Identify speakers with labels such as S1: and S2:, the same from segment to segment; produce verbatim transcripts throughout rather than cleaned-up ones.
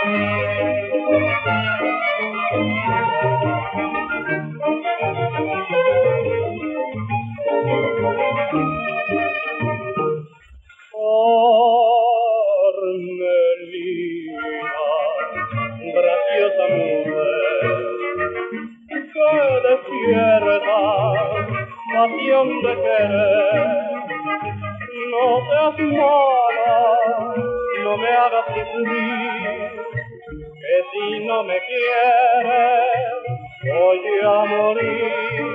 S1: graciosa mujer, que despierta pasión de querer. No seas mala, no me hagas sufrir, que si no me quieres voy a morir.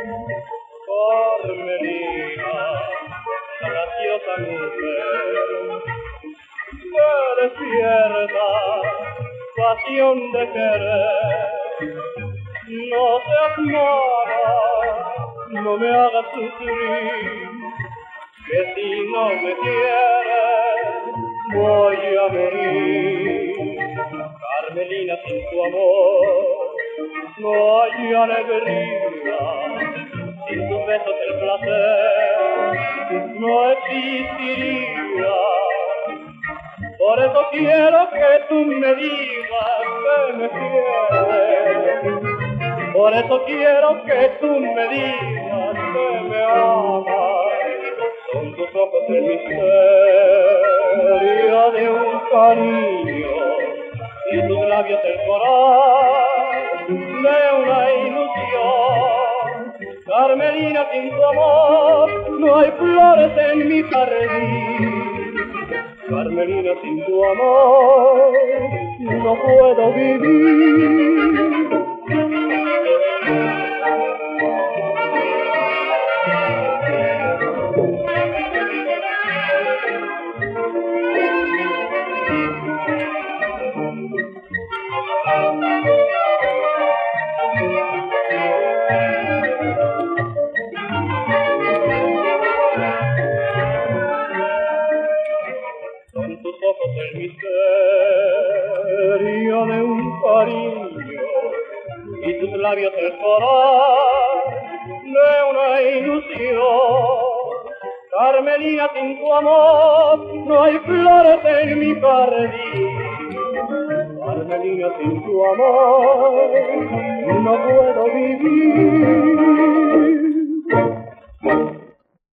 S1: Carmelina, graciosa mujer, que despierta pasión de querer. No seas mala, no me hagas sufrir, que si no me quieres voy a morir. Carmelina, sin tu amor no hay alegría, sin tus besos el placer no existiría. Por eso quiero que tú me digas que me quieres. Por eso quiero que tú me digas que me amas. Son tus ojos el misterio de un cariño y tus labios el coral de una ilusión. Carmelina, sin tu amor no hay flores en mi jardín. Carmelina, sin tu amor no puedo vivir. Son tus ojos el misterio de un cariño y tus labios el coral de una ilusión. Carmelina, sin tu amor no hay flores en mi jardín. Carmelina, sin tu amor no puedo vivir.